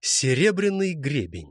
Серебряный гребень.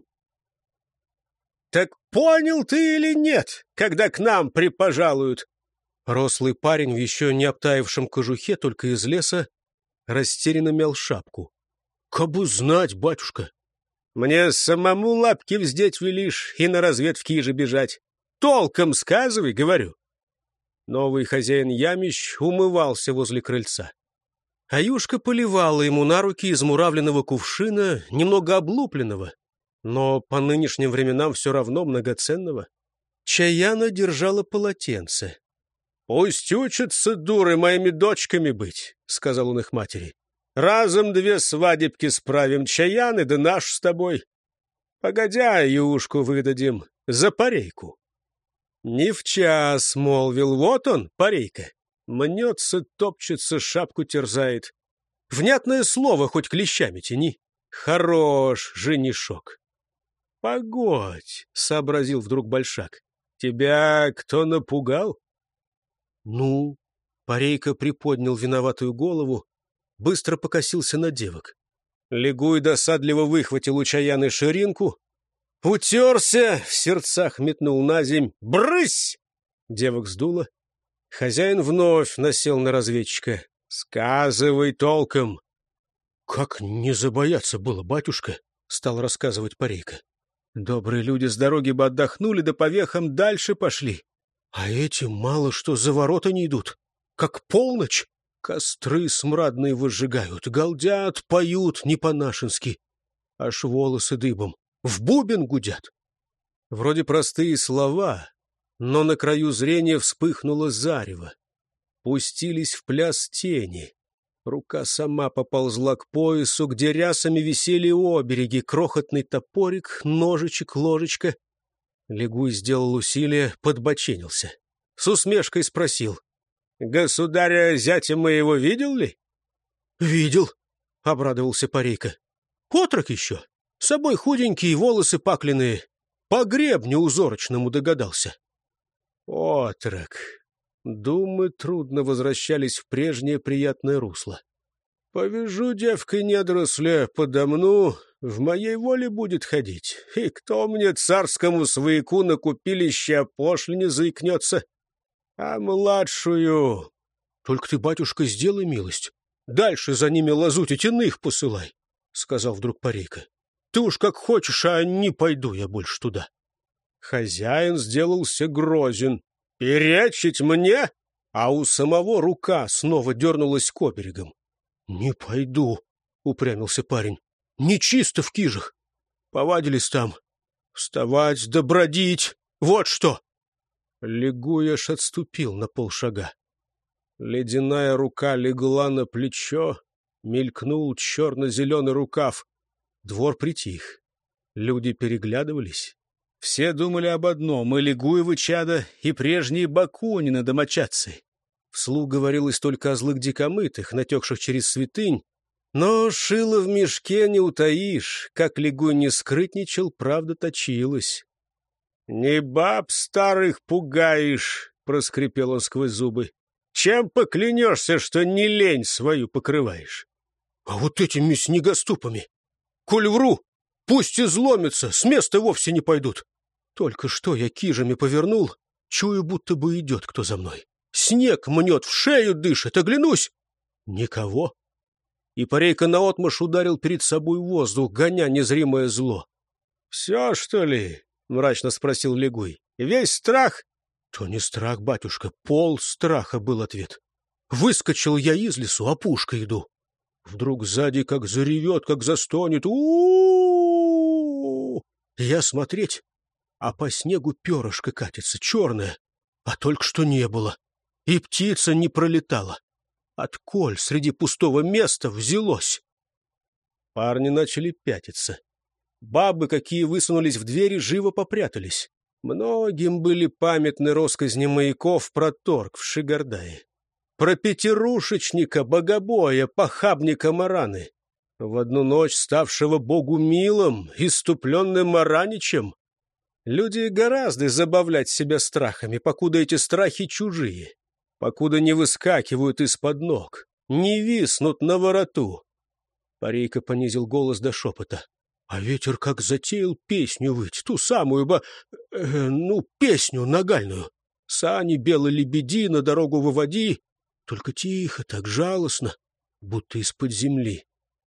«Так понял ты или нет, когда к нам припожалуют?» Рослый парень в еще не обтаившем кожухе, только из леса, растерянно мял шапку. «Кабы знать, батюшка!» «Мне самому лапки вздеть велишь и на разведки же бежать. Толком сказывай, говорю». Новый хозяин ямищ умывался возле крыльца. Аюшка поливала ему на руки из муравленного кувшина, немного облупленного, но по нынешним временам все равно многоценного. Чаяна держала полотенце. «Пусть учатся дуры моими дочками быть», — сказал он их матери. «Разом 2 свадебки справим, Чаяны да наш с тобой. Погодя, Аюшку выдадим за парейку». «Не в час», — молвил, — «вот он, парейка». Мнется, топчется, шапку терзает. Внятное слово, хоть клещами тяни. Хорош женишок. «Погодь», — сообразил вдруг Большак, — «тебя кто напугал?» «Ну?» — парейка приподнял виноватую голову, быстро покосился на девок. Легуй досадливо выхватил у Чаяны ширинку, утерся, в сердцах метнул на земь. «Брысь!» Девок сдуло. Хозяин вновь насел на разведчика. «Сказывай толком!» «Как не забояться было, батюшка?» — стал рассказывать парейка. «Добрые люди с дороги бы отдохнули, да по вехам дальше пошли. А эти мало что за ворота не идут. Как полночь, костры смрадные возжигают, галдят, поют не по-нашенски. Аж волосы дыбом, в бубен гудят». Вроде простые слова, но на краю зрения вспыхнуло зарево. Пустились в пляс тени. Рука сама поползла к поясу, где рясами висели обереги, крохотный топорик, ножичек, ложечка. Легуй сделал усилие, подбоченился. С усмешкой спросил: «Государя зятя моего видел ли?» «Видел», — обрадовался парейка. «Отрок еще, с собой худенькие, волосы пакленные, по гребню узорочному догадался». Отрок. Думы трудно возвращались в прежнее приятное русло. «Повяжу девкой недоросля, подомну, в моей воле будет ходить. И кто мне, царскому свояку, на купилище о пошлине заикнется? А младшую...» «Только ты, батюшка, сделай милость. Дальше за ними лазутить иных посылай», — сказал вдруг парейка. «Ты уж как хочешь, а не пойду я больше туда». Хозяин сделался грозен. «Перечить мне?» А у самого рука снова дернулась к оберегам. «Не пойду», — упрямился парень. «Нечисто в кижах. Повадились там. Вставать да бродить. Вот что!» Легуй аж отступил на полшага. Ледяная рука легла на плечо, мелькнул черно-зеленый рукав. Двор притих. Люди переглядывались. Все думали об одном — и Легуевы чада, и прежние Бакунины домочадцы. Вслух говорилось только о злых дикомытых, натекших через святынь, но шило в мешке не утаишь, как Легуй не скрытничал, правда точилась. «Не баб старых пугаешь», — проскрипел он сквозь зубы. «Чем поклянешься, что не лень свою покрываешь?» «А вот этими снегоступами! Коль вру, пусть изломятся, с места вовсе не пойдут. Только что я кижами повернул, чую, будто бы идет кто за мной. Снег мнет, в шею дышит, оглянусь — никого». И парейка наотмашь ударил перед собой воздух, гоня незримое зло. «Все, что ли?» — мрачно спросил Легуй. «Весь страх?» «То не страх, батюшка, пол страха», — был ответ. Выскочил я из лесу, опушкой иду. Вдруг сзади как заревет, как застонет. У-у-у-у! Я смотреть, а по снегу перышко катится, черное, а только что не было. И птица не пролетала. Отколь среди пустого места взялось? Парни начали пятиться. Бабы, какие высунулись в двери, живо попрятались. Многим были памятны россказни маяков про торг в Шигардае. Про пятерушечника, богобоя, похабника Мараны. В одну ночь ставшего богу милым, иступленным Мараничем. Люди гораздо забавлять себя страхами, покуда эти страхи чужие, покуда не выскакивают из-под ног, не виснут на вороту. Парейка понизил голос до шепота. А ветер как затеял песню выть, ту самую песню нагальную. Сани белой лебеди на дорогу выводи, только тихо, так жалостно, будто из-под земли.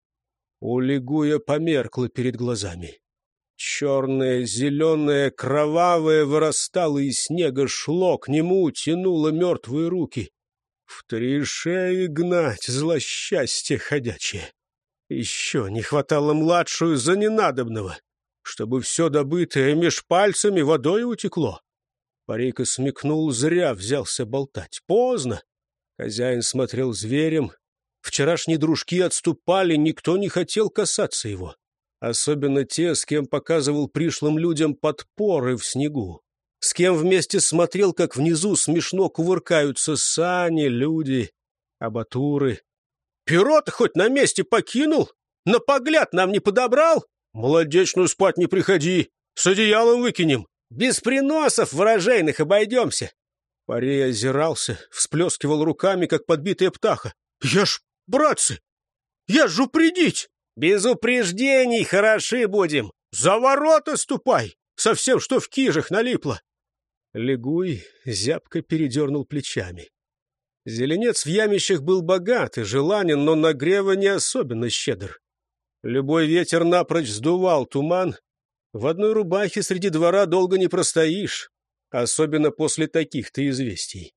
У Лигуя померкло перед глазами. Черное, зеленое, кровавое вырастало из снега, шло к нему, тянуло мертвые руки. В три шеи гнать злосчастье ходячее. Еще не хватало младшую за ненадобного, чтобы все добытое меж пальцами водой утекло. Парейка смекнул, зря взялся болтать. Поздно. Хозяин смотрел зверем. Вчерашние дружки отступали, никто не хотел касаться его. Особенно те, с кем показывал пришлым людям подпоры в снегу. С кем вместе смотрел, как внизу смешно кувыркаются сани, люди, абатуры. Перо-то хоть на месте покинул? На погляд нам не подобрал? Молодечную спать не приходи, с одеялом выкинем. Без приносов ворожейных обойдемся. Парей озирался, всплескивал руками, как подбитая птаха. Я ж, братцы, я ж упредить. Без упреждений хороши будем. За ворота ступай, совсем что в кижах налипло. Лигуй зябко передернул плечами. Зеленец в ямищах был богат и желанен, но нагрева не особенно щедр. Любой ветер напрочь сдувал туман. В одной рубахе среди двора долго не простоишь, особенно после таких-то известий.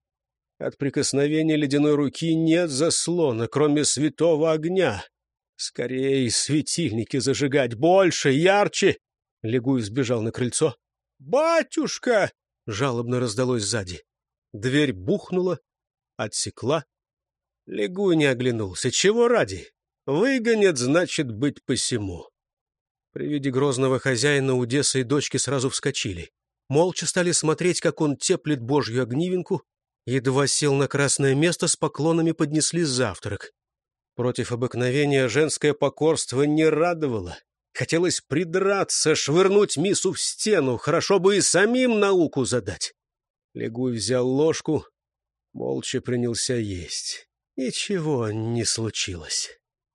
От прикосновения ледяной руки нет заслона, кроме святого огня. Скорее светильники зажигать, больше, ярче. Лигуй сбежал на крыльцо. «Батюшка!» — жалобно раздалось сзади. Дверь бухнула, отсекла. Лигуй не оглянулся. Чего ради? Выгонят, значит, быть посему. При виде грозного хозяина Удеса и дочки сразу вскочили. Молча стали смотреть, как он теплит божью огнивенку. Едва сел на красное место, с поклонами поднесли завтрак. Против обыкновения женское покорство не радовало. Хотелось придраться, швырнуть мису в стену, хорошо бы и самим науку задать. Лигуй взял ложку, молча принялся есть. Ничего не случилось.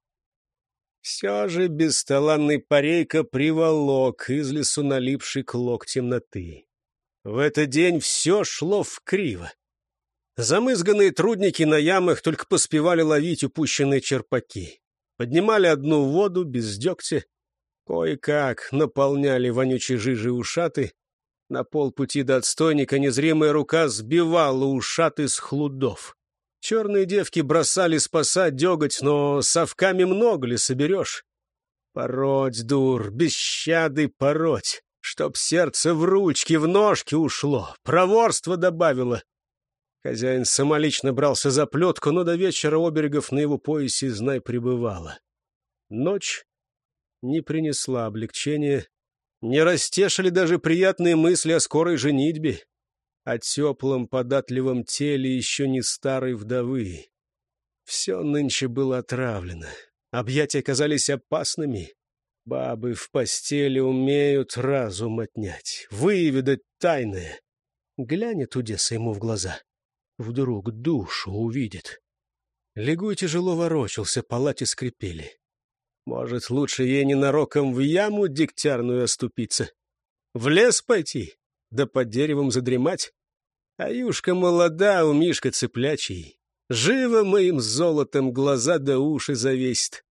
Все же бесталанный Парейка приволок из лесу налипший клок темноты. В этот день все шло вкриво. Замызганные трудники на ямах только поспевали ловить упущенные черпаки. Поднимали одну воду без дегтя, кое-как наполняли вонючей жижей ушаты. На полпути до отстойника незримая рука сбивала ушаты с хлудов. Черные девки бросали спасать деготь, но совками много ли соберешь? Пороть, дур, без щады пороть, чтоб сердце в ручки, в ножки ушло, проворство добавило. Хозяин самолично брался за плетку, но до вечера оберегов на его поясе, знай, пребывало. Ночь не принесла облегчения, не растешили даже приятные мысли о скорой женитьбе, о теплом податливом теле еще не старой вдовы. Все нынче было отравлено, объятия казались опасными. Бабы в постели умеют разум отнять, выведать тайное. Глянет Удеса ему в глаза. Вдруг душу увидит. Лигуй тяжело ворочался, палати скрипели. Может, лучше ей ненароком в яму дегтярную оступиться? В лес пойти, да под деревом задремать? А юшка молода, у Мишка цыплячий. Живо моим золотом глаза да уши завесит.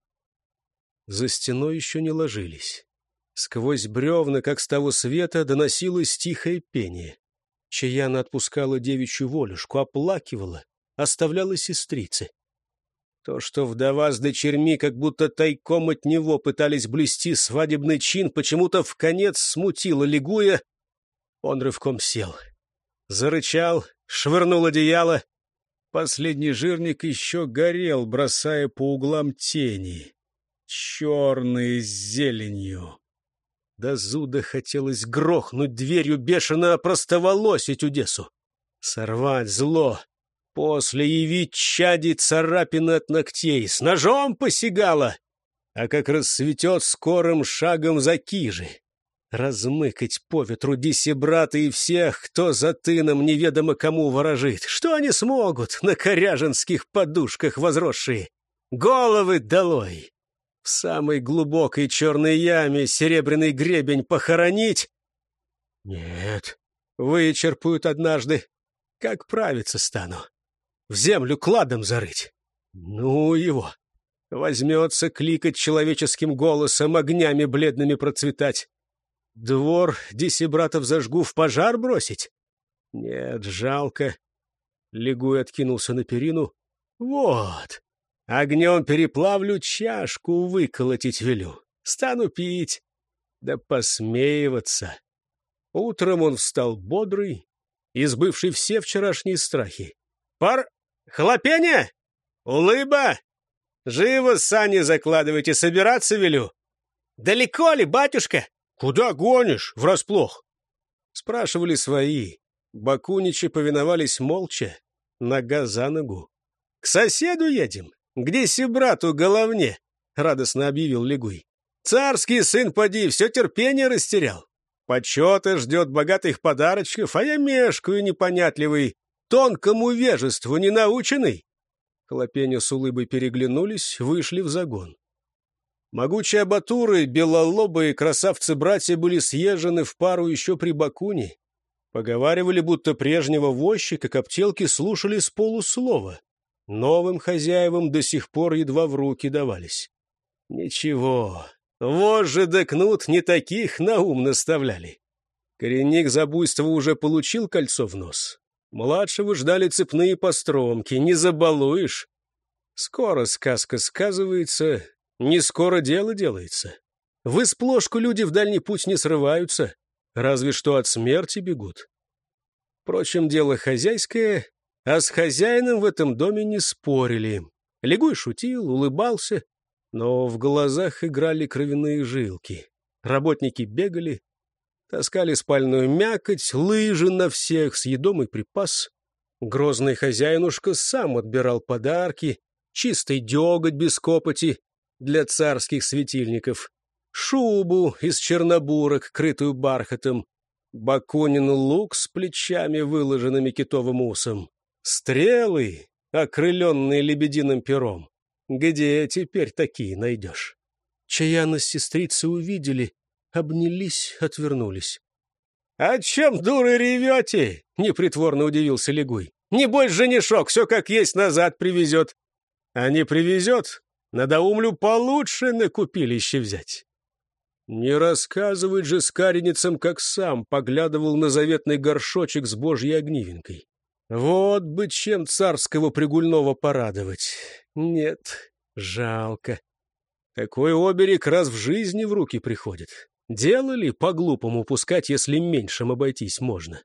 За стеной еще не ложились. Сквозь бревна, как с того света, доносилось тихое пение. Чаяна отпускала девичью волюшку, оплакивала, оставляла сестрицы. То, что вдова с дочерьми как будто тайком от него пытались блюсти свадебный чин, почему-то вконец смутило Лигуя. Он рывком сел. Зарычал, швырнул одеяло. Последний жирник еще горел, бросая по углам тени. Черные с зеленью. До зуда хотелось грохнуть дверью, бешено опростоволосить Удесу. Сорвать зло. После явить чади царапины от ногтей. С ножом посягала. А как рассветет, скорым шагом за кижи. Размыкать по ветру диси брата и всех, кто за тыном неведомо кому ворожит. Что они смогут на коряженских подушках возросшие? Головы долой! В самой глубокой черной яме серебряный гребень похоронить? Нет, вычерпают однажды. Как правиться стану? В землю кладом зарыть? Ну его! Возьмется кликать человеческим голосом, огнями бледными процветать. Двор десибратов зажгу, в пожар бросить? Нет, жалко. Лигуй откинулся на перину. Вот, огнем переплавлю, чашку выколотить велю. Стану пить, да посмеиваться. Утром он встал бодрый, избывший все вчерашние страхи. Хлопенье! Улыба! Живо сани закладывайте, собираться велю. Далеко ли, батюшка? Куда гонишь, врасплох? Спрашивали свои. Бакуничи повиновались молча, нога за ногу. — К соседу едем, где сибрату головне, — радостно объявил Лигуй. — Царский сын, поди, все терпение растерял. Почета ждет богатых подарочков, а я мешкаю непонятливый, тонкому вежеству не наученный. Хлопенья с улыбой переглянулись, вышли в загон. Могучие абатуры, белолобые красавцы-братья были съезжены в пару еще при Бакуне. Поговаривали, будто прежнего возчика коптелки слушали с полуслова. Новым хозяевам до сих пор едва в руки давались. Ничего, вожжи да кнут не таких на ум наставляли. Коренник за буйство уже получил кольцо в нос. Младшего ждали цепные постромки, не забалуешь. Скоро сказка сказывается, не скоро дело делается. В испложку люди в дальний путь не срываются, разве что от смерти бегут. Впрочем, дело хозяйское, а с хозяином в этом доме не спорили. Лигуй шутил, улыбался, но в глазах играли кровяные жилки. Работники бегали, таскали спальную мякоть, лыжи на всех, съедомый припас. Грозный хозяинушка сам отбирал подарки, чистый деготь без копоти для царских светильников, шубу из чернобурок, крытую бархатом, Бакунин лук с плечами, выложенными китовым усом, стрелы, окрыленные лебединым пером. Где теперь такие найдешь? Чаяна с сестрицей увидели, обнялись, отвернулись. — О чем, дуры, ревете? — непритворно удивился Лигуй. — Небось, женишок все как есть назад привезет. — А не привезет, надоумлю получше на купилище взять. Не рассказывать же скареницам, как сам поглядывал на заветный горшочек с божьей огнивенкой. Вот бы чем царского пригульного порадовать. Нет, жалко. Такой оберег раз в жизни в руки приходит. Дело ли по-глупому пускать, если меньшим обойтись можно?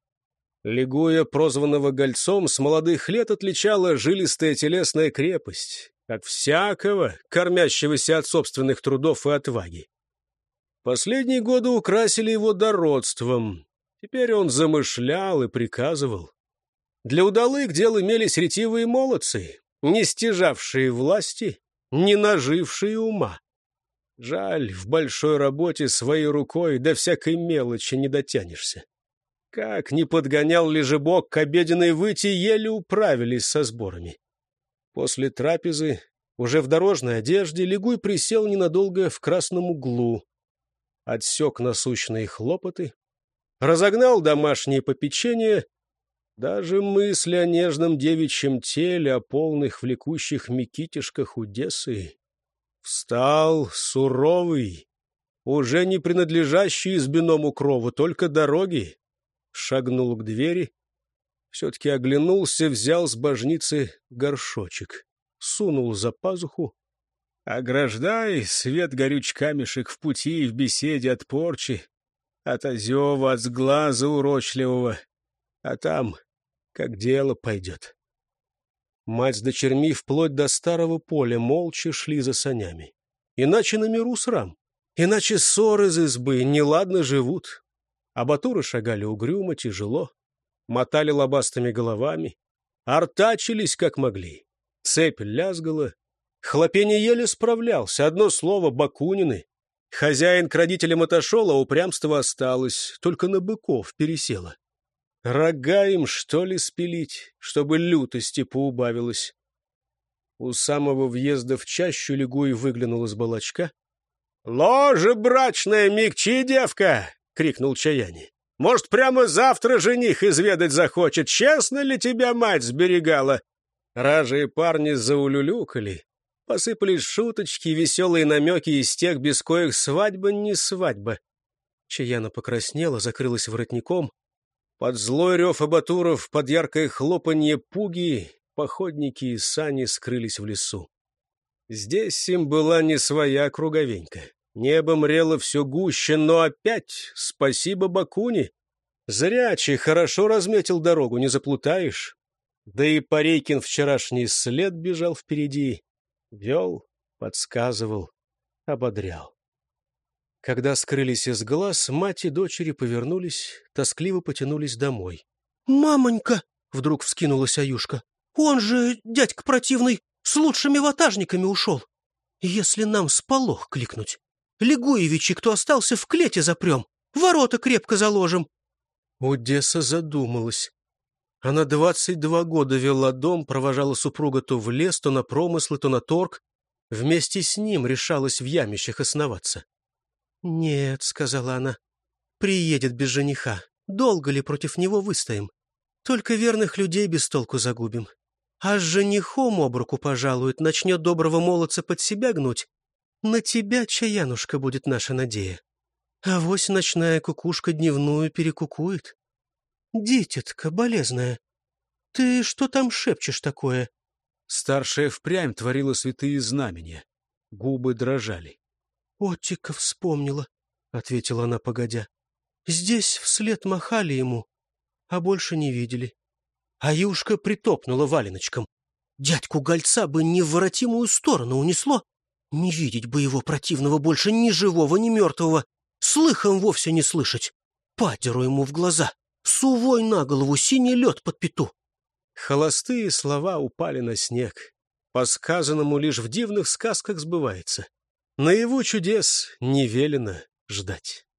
Лигуя, прозванного Гольцом, с молодых лет отличала жилистая телесная крепость, от всякого, кормящегося от собственных трудов и отваги. Последние годы украсили его дородством. Теперь он замышлял и приказывал. Для удалых дел имелись ретивые молодцы, не стяжавшие власти, не нажившие ума. Жаль, в большой работе своей рукой до всякой мелочи не дотянешься. Как ни подгонял лежебок к обеденной выйти, еле управились со сборами. После трапезы, уже в дорожной одежде, Лигуй присел ненадолго в красном углу, отсек насущные хлопоты, разогнал домашние попечения, даже мысли о нежном девичьем теле, о полных влекущих мекитишках Удессы. Встал суровый, уже не принадлежащий избиному крову, только дороги, шагнул к двери, все-таки оглянулся, взял с божницы горшочек, сунул за пазуху. Ограждай, свет горюч камешек в пути и в беседе от порчи, от озева, от сглаза урочливого, а там как дело пойдет. Мать с дочерьми вплоть до старого поля молча шли за санями. Иначе на миру срам, иначе ссор из избы, неладно живут. Абатуры шагали угрюмо, тяжело, мотали лобастыми головами, артачились как могли. Цепь лязгала. Хлопенье еле справлялся, одно слово — Бакунины. Хозяин к родителям отошел, а упрямство осталось, только на быков пересело. Рога им, что ли, спилить, чтобы лютости поубавилось? У самого въезда в чащу Лигуй выглянул из балачка. — Ложе брачное, мягчи, девка! — крикнул Чаяни. — Может, прямо завтра жених изведать захочет, честно ли тебя мать сберегала? Ражие парни заулюлюкали. Посыпались шуточки, веселые намеки из тех, без коих свадьба не свадьба. Чаяна покраснела, закрылась воротником. Под злой рев абатуров, под яркое хлопанье пуги, походники и сани скрылись в лесу. Здесь им была не своя круговенька. Небо мрело все гуще, но опять спасибо Бакуни. Зрячий хорошо разметил дорогу, не заплутаешь. Да и Парейкин вчерашний след бежал впереди. Вел, подсказывал, ободрял. Когда скрылись из глаз, мать и дочери повернулись, тоскливо потянулись домой. — Мамонька! — вдруг вскинулась Аюшка. — Он же, дядька противный, с лучшими ватажниками ушел. Если нам сполох кликнуть, Лигуевичи, кто остался, в клете запрем, ворота крепко заложим. Одесса задумалась. Она 22 года вела дом, провожала супруга то в лес, то на промыслы, то на торг. Вместе с ним решалась в ямищах основаться. — Нет, — сказала она, — приедет без жениха. Долго ли против него выстоим? Только верных людей без толку загубим. А с женихом об руку пожалует, начнет доброго молодца под себя гнуть. На тебя, Чаянушка, будет наша надея. Авось ночная кукушка дневную перекукует. Дитятка болезная, ты что там шепчешь такое? Старшая впрямь творила святые знамения. Губы дрожали. — Отика вспомнила, — ответила она погодя. — Здесь вслед махали ему, а больше не видели. А Юшка притопнула валеночком. Дядьку Гольца бы не в воротимую сторону унесло. Не видеть бы его противного больше ни живого, ни мертвого. Слыхом вовсе не слышать. Падеру ему в глаза. Сувой на голову, синий лед под пету. Холостые слова упали на снег. По сказанному лишь в дивных сказках сбывается. Наяву чудес не велено ждать.